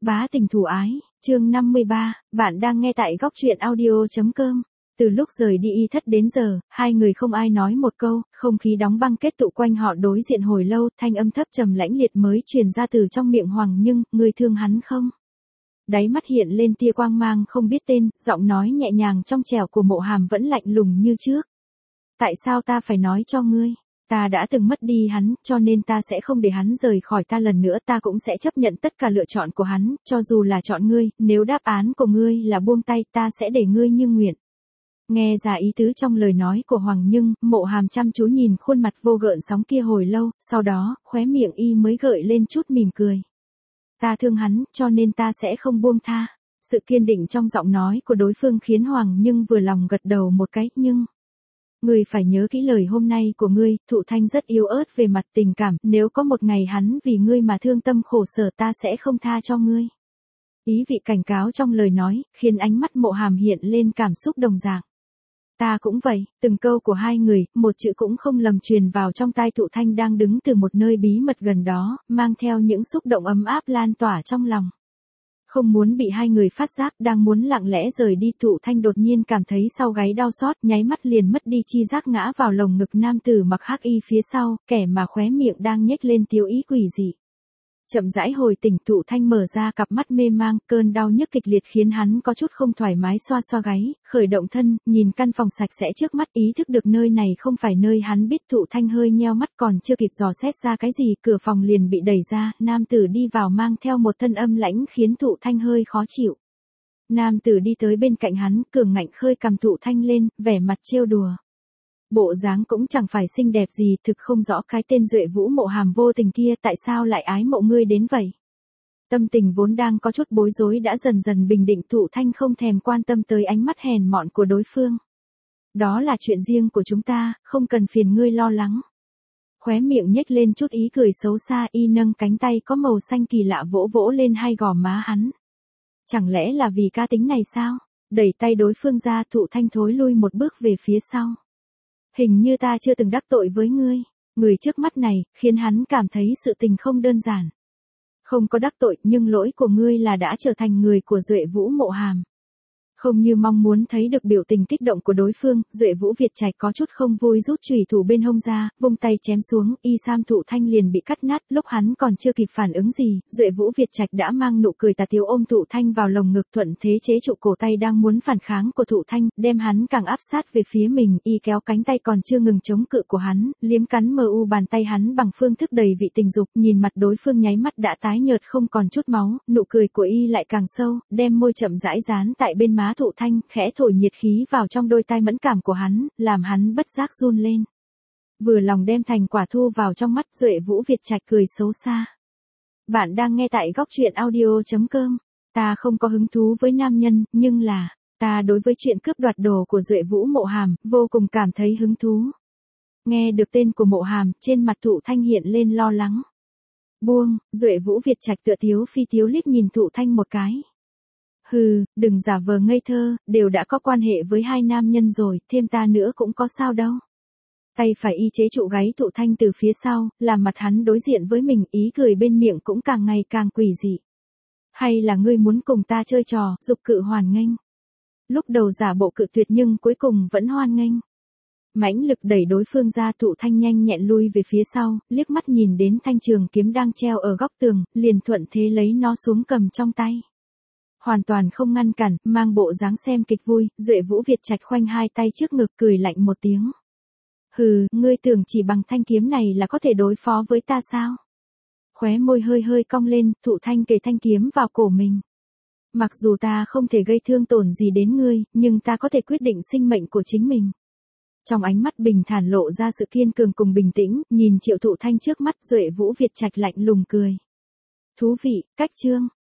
Bá tình thủ ái, chương 53, bạn đang nghe tại góc truyện audio.com. Từ lúc rời đi y thất đến giờ, hai người không ai nói một câu, không khí đóng băng kết tụ quanh họ đối diện hồi lâu, thanh âm thấp trầm lãnh liệt mới truyền ra từ trong miệng Hoàng Nhưng, ngươi thương hắn không? Đáy mắt hiện lên tia quang mang không biết tên, giọng nói nhẹ nhàng trong trẻo của Mộ Hàm vẫn lạnh lùng như trước. Tại sao ta phải nói cho ngươi? Ta đã từng mất đi hắn, cho nên ta sẽ không để hắn rời khỏi ta lần nữa, ta cũng sẽ chấp nhận tất cả lựa chọn của hắn, cho dù là chọn ngươi, nếu đáp án của ngươi là buông tay, ta sẽ để ngươi như nguyện. Nghe ra ý tứ trong lời nói của Hoàng Nhưng, Mộ Hàm chăm chú nhìn khuôn mặt vô gợn sóng kia hồi lâu, sau đó, khóe miệng y mới gợi lên chút mỉm cười. Ta thương hắn, cho nên ta sẽ không buông tha. Sự kiên định trong giọng nói của đối phương khiến Hoàng Nhưng vừa lòng gật đầu một cái, nhưng... Ngươi phải nhớ kỹ lời hôm nay của ngươi, Thụ Thanh rất yếu ớt về mặt tình cảm, nếu có một ngày hắn vì ngươi mà thương tâm khổ sở ta sẽ không tha cho ngươi. Ý vị cảnh cáo trong lời nói, khiến ánh mắt Mộ Hàm hiện lên cảm xúc đồng dạng. Ta cũng vậy, từng câu của hai người, một chữ cũng không lầm truyền vào trong tai Thụ Thanh đang đứng từ một nơi bí mật gần đó, mang theo những xúc động ấm áp lan tỏa trong lòng. Không muốn bị hai người phát giác, đang muốn lặng lẽ rời đi, Thụ Thanh đột nhiên cảm thấy sau gáy đau xót, nháy mắt liền mất đi chi giác ngã vào lồng ngực nam tử mặc hắc y phía sau, kẻ mà khóe miệng đang nhếch lên tiêu ý quỷ dị. Chậm rãi hồi tỉnh, Thụ Thanh mở ra cặp mắt mê mang, cơn đau nhức kịch liệt khiến hắn có chút không thoải mái, xoa xoa gáy, khởi động thân, nhìn căn phòng sạch sẽ trước mắt, ý thức được nơi này không phải nơi hắn biết. Thụ Thanh hơi nheo mắt, còn chưa kịp dò xét ra cái gì, cửa phòng liền bị đẩy ra, nam tử đi vào mang theo một thân âm lãnh khiến Thụ Thanh hơi khó chịu. Nam tử đi tới bên cạnh hắn, cường ngạnh khơi cằm Thụ Thanh lên, vẻ mặt trêu đùa. Bộ dáng cũng chẳng phải xinh đẹp gì, thực không rõ cái tên Duệ Vũ Mộ Hàm vô tình kia tại sao lại ái mộ ngươi đến vậy. Tâm tình vốn đang có chút bối rối đã dần dần bình định, Thụ Thanh không thèm quan tâm tới ánh mắt hèn mọn của đối phương. Đó là chuyện riêng của chúng ta, không cần phiền ngươi lo lắng. Khóe miệng nhếch lên chút ý cười xấu xa, y nâng cánh tay có màu xanh kỳ lạ vỗ vỗ lên hai gò má hắn. Chẳng lẽ là vì cá tính này sao? Đẩy tay đối phương ra, Thụ Thanh thối lui một bước về phía sau. Hình như ta chưa từng đắc tội với ngươi. Người trước mắt này, khiến hắn cảm thấy sự tình không đơn giản. Không có đắc tội, nhưng lỗi của ngươi là đã trở thành người của Duệ Vũ Mộ Hàm. Không như mong muốn thấy được biểu tình kích động của đối phương, Duệ Vũ Việt Trạch có chút không vui rút chùy thủ bên hông ra, vung tay chém xuống, y sam Thụ Thanh liền bị cắt nát, lúc hắn còn chưa kịp phản ứng gì, Duệ Vũ Việt Trạch đã mang nụ cười tà tiếu ôm Thụ Thanh vào lồng ngực, thuận thế chế trụ cổ tay đang muốn phản kháng của Thụ Thanh, đem hắn càng áp sát về phía mình, y kéo cánh tay còn chưa ngừng chống cự của hắn, liếm cắn mờ u bàn tay hắn bằng phương thức đầy vị tình dục, nhìn mặt đối phương nháy mắt đã tái nhợt không còn chút máu, nụ cười của y lại càng sâu, đem môi chậm rãi dán tại bên má Thụ Thanh, khẽ thổi nhiệt khí vào trong đôi tai mẫn cảm của hắn, làm hắn bất giác run lên. Vừa lòng đem thành quả thu vào trong mắt, Duệ Vũ Việt Trạch cười xấu xa. Bạn đang nghe tại góc truyện audio.com. Ta không có hứng thú với nam nhân, nhưng là, ta đối với chuyện cướp đoạt đồ của Duệ Vũ Mộ Hàm, vô cùng cảm thấy hứng thú. Nghe được tên của Mộ Hàm, trên mặt Thụ Thanh hiện lên lo lắng. Buông, Duệ Vũ Việt Trạch tựa tiếu phi tiếu liếc nhìn Thụ Thanh một cái. Hừ, đừng giả vờ ngây thơ, đều đã có quan hệ với hai nam nhân rồi, thêm ta nữa cũng có sao đâu. Tay phải y chế trụ gáy Thụ Thanh từ phía sau, làm mặt hắn đối diện với mình, ý cười bên miệng cũng càng ngày càng quỷ dị. Hay là ngươi muốn cùng ta chơi trò, dục cự hoan nghênh. Lúc đầu giả bộ cự tuyệt nhưng cuối cùng vẫn hoan nghênh. Mãnh lực đẩy đối phương ra, Thụ Thanh nhanh nhẹn lui về phía sau, liếc mắt nhìn đến thanh trường kiếm đang treo ở góc tường, liền thuận thế lấy nó xuống cầm trong tay. Hoàn toàn không ngăn cản, mang bộ dáng xem kịch vui, Duệ Vũ Việt Trạch khoanh hai tay trước ngực cười lạnh một tiếng. Hừ, ngươi tưởng chỉ bằng thanh kiếm này là có thể đối phó với ta sao? Khóe môi hơi hơi cong lên, Thụ Thanh kề thanh kiếm vào cổ mình. Mặc dù ta không thể gây thương tổn gì đến ngươi, nhưng ta có thể quyết định sinh mệnh của chính mình. Trong ánh mắt bình thản lộ ra sự kiên cường cùng bình tĩnh, nhìn Triệu Thụ Thanh trước mắt, Duệ Vũ Việt Trạch lạnh lùng cười. Thú vị, cách chương.